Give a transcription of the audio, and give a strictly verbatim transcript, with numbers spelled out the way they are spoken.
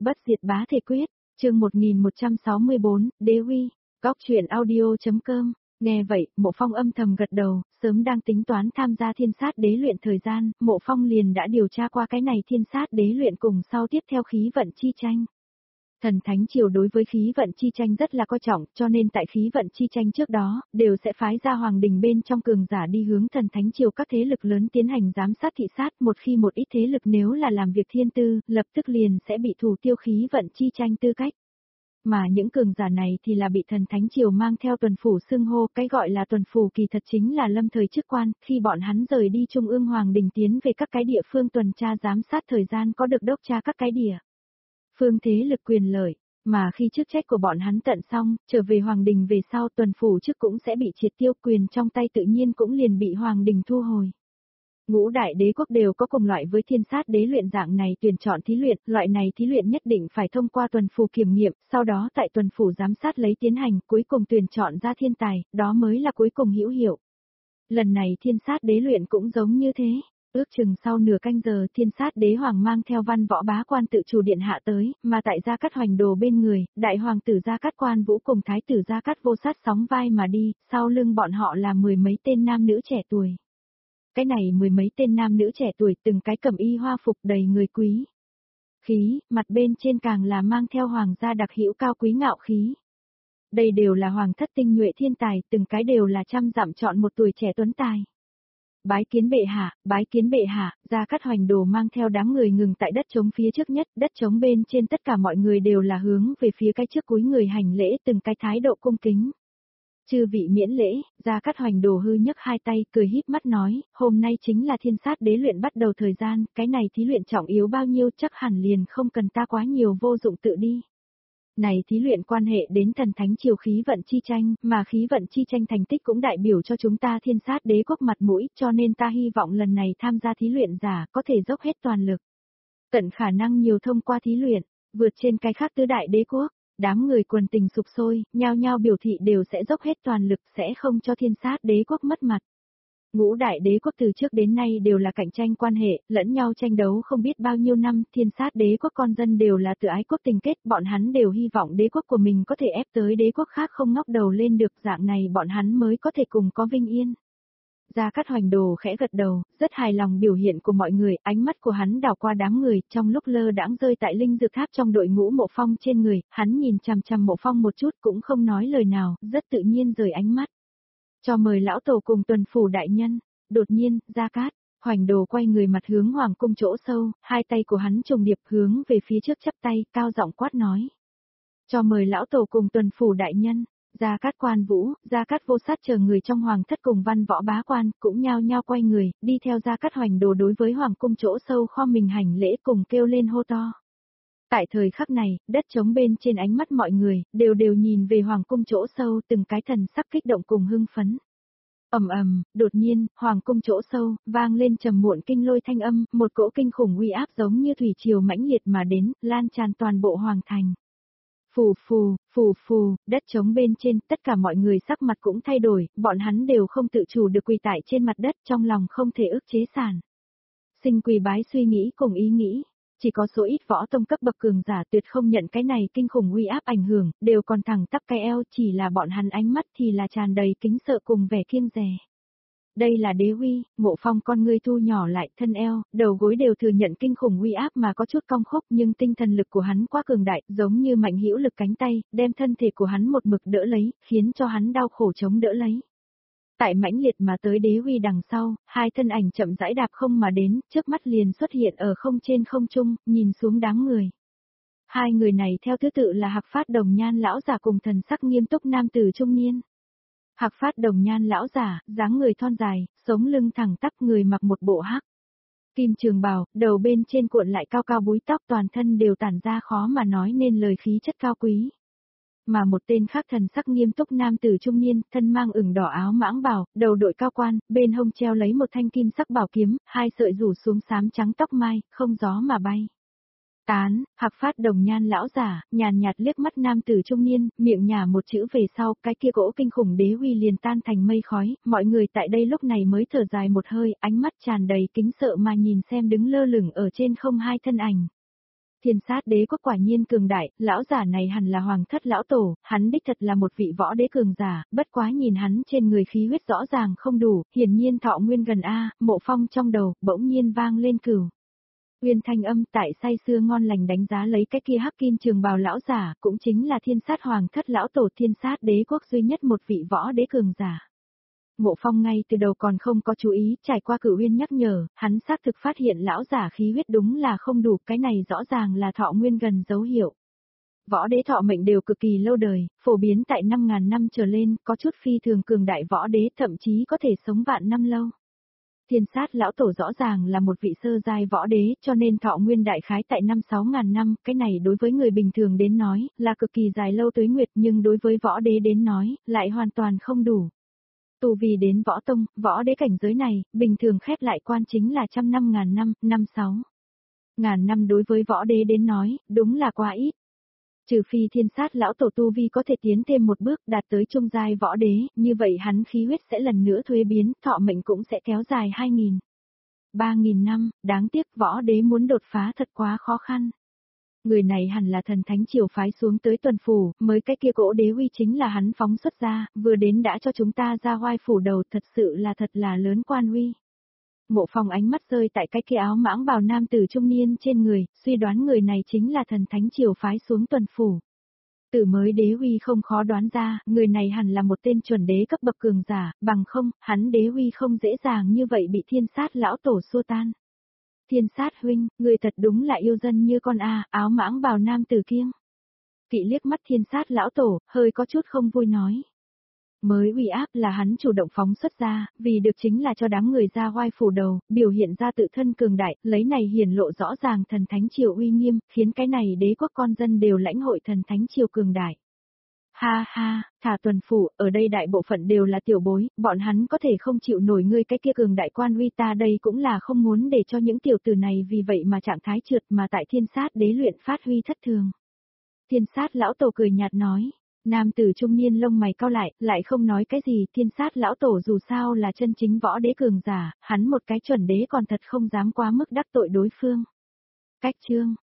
Bất diệt bá thể quyết, chương một nghìn một trăm sáu mươi bốn, Đế Uy, góc truyện audio.com. Nghe vậy, Mộ Phong âm thầm gật đầu, sớm đang tính toán tham gia thiên sát đế luyện thời gian, Mộ Phong liền đã điều tra qua cái này thiên sát đế luyện cùng sau tiếp theo khí vận chi tranh. Thần Thánh Triều đối với khí vận chi tranh rất là coi trọng, cho nên tại khí vận chi tranh trước đó, đều sẽ phái ra hoàng đình bên trong cường giả đi hướng Thần Thánh Triều các thế lực lớn tiến hành giám sát thị sát, một khi một ít thế lực nếu là làm việc thiên tư, lập tức liền sẽ bị thủ tiêu khí vận chi tranh tư cách. Mà những cường giả này thì là bị Thần Thánh Triều mang theo tuần phủ xưng hô, cái gọi là tuần phủ kỳ thật chính là lâm thời chức quan, khi bọn hắn rời đi Trung ương Hoàng đình tiến về các cái địa phương tuần tra giám sát thời gian có được đốc tra các cái địa phương thế lực quyền lợi, mà khi chức trách của bọn hắn tận xong, trở về Hoàng đình về sau tuần phủ chức cũng sẽ bị triệt tiêu, quyền trong tay tự nhiên cũng liền bị Hoàng đình thu hồi. Ngũ đại đế quốc đều có cùng loại với thiên sát đế luyện dạng này tuyển chọn thí luyện, loại này thí luyện nhất định phải thông qua tuần phủ kiểm nghiệm, sau đó tại tuần phủ giám sát lấy tiến hành, cuối cùng tuyển chọn ra thiên tài, đó mới là cuối cùng hữu hiệu. Lần này thiên sát đế luyện cũng giống như thế. Ước chừng sau nửa canh giờ thiên sát đế hoàng mang theo văn võ bá quan tự chủ điện hạ tới, mà tại Gia Cát Hoành Đồ bên người, đại hoàng tử Gia Cát Quan Vũ cùng thái tử Gia Cát Vô Sát sóng vai mà đi, sau lưng bọn họ là mười mấy tên nam nữ trẻ tuổi. Cái này mười mấy tên nam nữ trẻ tuổi từng cái cẩm y hoa phục đầy người quý khí, mặt bên trên càng là mang theo hoàng gia đặc hữu cao quý ngạo khí. Đây đều là hoàng thất tinh nhuệ thiên tài, từng cái đều là trăm dặm chọn một tuổi trẻ tuấn tài. Bái kiến bệ hạ, bái kiến bệ hạ, Gia Cát Hoành Đồ mang theo đám người ngừng tại đất trống phía trước nhất, đất trống bên trên tất cả mọi người đều là hướng về phía cái trước cúi người hành lễ, từng cái thái độ cung kính. Chư vị miễn lễ, Gia Cát Hoành Đồ hư nhấc hai tay, cười híp mắt nói, hôm nay chính là thiên sát đế luyện bắt đầu thời gian, cái này thí luyện trọng yếu bao nhiêu chắc hẳn liền không cần ta quá nhiều vô dụng tự đi. Này thí luyện quan hệ đến Thần Thánh Triều khí vận chi tranh, mà khí vận chi tranh thành tích cũng đại biểu cho chúng ta thiên sát đế quốc mặt mũi, cho nên ta hy vọng lần này tham gia thí luyện giả có thể dốc hết toàn lực. Tận khả năng nhiều thông qua thí luyện, vượt trên cái khác tứ đại đế quốc, đám người quần tình sục sôi, nhao nhao biểu thị đều sẽ dốc hết toàn lực, sẽ không cho thiên sát đế quốc mất mặt. Ngũ đại đế quốc từ trước đến nay đều là cạnh tranh quan hệ, lẫn nhau tranh đấu không biết bao nhiêu năm, thiên sát đế quốc con dân đều là tự ái quốc tình kết, bọn hắn đều hy vọng đế quốc của mình có thể ép tới đế quốc khác không ngóc đầu lên được, dạng này bọn hắn mới có thể cùng có vinh yên. Gia Cát Hoành Đồ khẽ gật đầu, rất hài lòng biểu hiện của mọi người, ánh mắt của hắn đảo qua đám người, trong lúc lơ đãng rơi tại linh dược tháp trong đội ngũ Mộ Phong trên người, hắn nhìn chằm chằm Mộ Phong một chút cũng không nói lời nào, rất tự nhiên rời ánh mắt. Cho mời lão tổ cùng tuần phủ đại nhân. Đột nhiên, Gia Cát Hoành Đồ quay người mặt hướng hoàng cung chỗ sâu, hai tay của hắn trùng điệp hướng về phía trước chắp tay, cao giọng quát nói. Cho mời lão tổ cùng tuần phủ đại nhân. Gia Cát Quan Vũ, Gia Cát Vô Sát chờ người trong hoàng thất cùng văn võ bá quan, cũng nhao nhao quay người, đi theo Gia Cát Hoành Đồ đối với hoàng cung chỗ sâu khom mình hành lễ cùng kêu lên hô to. Tại thời khắc này, đất trống bên trên ánh mắt mọi người, đều đều nhìn về hoàng cung chỗ sâu, từng cái thần sắc kích động cùng hưng phấn. Ầm ầm, đột nhiên, hoàng cung chỗ sâu, vang lên trầm muộn kinh lôi thanh âm, một cỗ kinh khủng uy áp giống như thủy triều mãnh liệt mà đến, lan tràn toàn bộ hoàng thành. Phù phù, phù phù, đất trống bên trên, tất cả mọi người sắc mặt cũng thay đổi, bọn hắn đều không tự chủ được quỳ tại trên mặt đất, trong lòng không thể ức chế sản. Sinh quỳ bái suy nghĩ cùng ý nghĩ. Chỉ có số ít võ tông cấp bậc cường giả tuyệt không nhận cái này kinh khủng uy áp ảnh hưởng, đều còn thẳng tắp cái eo, chỉ là bọn hắn ánh mắt thì là tràn đầy kính sợ cùng vẻ kiêng dè. Đây là đế uy, Mộ Phong con ngươi thu nhỏ lại, thân eo, đầu gối đều thừa nhận kinh khủng uy áp mà có chút cong khúc, nhưng tinh thần lực của hắn quá cường đại, giống như mạnh hữu lực cánh tay, đem thân thể của hắn một mực đỡ lấy, khiến cho hắn đau khổ chống đỡ lấy. Tại mãnh liệt mà tới đế uy đằng sau, hai thân ảnh chậm rãi đạp không mà đến, trước mắt liền xuất hiện ở không trên không trung, nhìn xuống đám người. Hai người này theo thứ tự là Hạc Phát Đồng Nhan lão giả cùng thần sắc nghiêm túc nam tử trung niên. Hạc Phát Đồng Nhan lão giả, dáng người thon dài, sống lưng thẳng tắp, người mặc một bộ hắc kim trường bào, đầu bên trên cuộn lại cao cao búi tóc, toàn thân đều tản ra khó mà nói nên lời khí chất cao quý. Mà một tên khác thần sắc nghiêm túc nam tử trung niên, thân mang ửng đỏ áo mãng bào, đầu đội cao quan, bên hông treo lấy một thanh kim sắc bảo kiếm, hai sợi rủ xuống xám trắng tóc mai, không gió mà bay. Tán, Hạc Phát Đồng Nhan lão giả, nhàn nhạt liếc mắt nam tử trung niên, miệng nhả một chữ về sau, cái kia gỗ kinh khủng đế uy liền tan thành mây khói, mọi người tại đây lúc này mới thở dài một hơi, ánh mắt tràn đầy kính sợ mà nhìn xem đứng lơ lửng ở trên không hai thân ảnh. Thiên sát đế quốc quả nhiên cường đại, lão giả này hẳn là hoàng thất lão tổ, hắn đích thật là một vị võ đế cường giả, bất quá nhìn hắn trên người khí huyết rõ ràng không đủ, hiển nhiên thọ nguyên gần A, Mộ Phong trong đầu, bỗng nhiên vang lên cửu. Uyên thanh âm tại say sưa ngon lành đánh giá lấy cái kia hắc kim trường bào lão giả, cũng chính là thiên sát hoàng thất lão tổ thiên sát đế quốc duy nhất một vị võ đế cường giả. Mộ Phong ngay từ đầu còn không có chú ý, trải qua Cửu Uyên nhắc nhở, hắn xác thực phát hiện lão giả khí huyết đúng là không đủ, cái này rõ ràng là thọ nguyên gần dấu hiệu. Võ đế thọ mệnh đều cực kỳ lâu đời, phổ biến tại năm ngàn năm trở lên, có chút phi thường cường đại võ đế thậm chí có thể sống vạn năm lâu. Thiên sát lão tổ rõ ràng là một vị sơ giai võ đế, cho nên thọ nguyên đại khái tại năm sáu ngàn năm, cái này đối với người bình thường đến nói, là cực kỳ dài lâu tuế nguyệt, nhưng đối với võ đế đến nói, lại hoàn toàn không đủ. Tu vì đến võ tông, võ đế cảnh giới này, bình thường khép lại quan chính là trăm năm ngàn năm, năm sáu. Ngàn năm đối với võ đế đến nói, đúng là quá ít. Trừ phi thiên sát lão tổ tu vi có thể tiến thêm một bước đạt tới trung giai võ đế, như vậy hắn khí huyết sẽ lần nữa thuế biến, thọ mệnh cũng sẽ kéo dài hai nghìn. ba nghìn năm, đáng tiếc võ đế muốn đột phá thật quá khó khăn. Người này hẳn là thần thánh triều phái xuống tới tuần phủ, mới cái kia cỗ đế uy chính là hắn phóng xuất ra, vừa đến đã cho chúng ta ra hoai phủ đầu, thật sự là thật là lớn quan uy. Mộ Phong ánh mắt rơi tại cái kia áo mãng bào nam tử trung niên trên người, suy đoán người này chính là thần thánh triều phái xuống tuần phủ. Từ mới đế uy không khó đoán ra, người này hẳn là một tên chuẩn đế cấp bậc cường giả, bằng không, hắn đế uy không dễ dàng như vậy bị thiên sát lão tổ xua tan. Thiên sát huynh, người thật đúng là yêu dân như con a, áo mãng bào nam tử kiêng. Kỵ liếc mắt thiên sát lão tổ, hơi có chút không vui nói. Mới uy áp là hắn chủ động phóng xuất ra, vì được chính là cho đám người ra oai phủ đầu, biểu hiện ra tự thân cường đại, lấy này hiển lộ rõ ràng thần thánh triều uy nghiêm, khiến cái này đế quốc con dân đều lãnh hội thần thánh triều cường đại. Ha ha, thả tuần phủ, ở đây đại bộ phận đều là tiểu bối, bọn hắn có thể không chịu nổi ngươi cái kia cường đại quan uy, ta đây cũng là không muốn để cho những tiểu tử này vì vậy mà trạng thái trượt mà tại thiên sát đế luyện phát huy thất thường. Thiên sát lão tổ cười nhạt nói. Nam tử trung niên lông mày cau lại, lại không nói cái gì, thiên sát lão tổ dù sao là chân chính võ đế cường giả, hắn một cái chuẩn đế còn thật không dám quá mức đắc tội đối phương. Cách chương,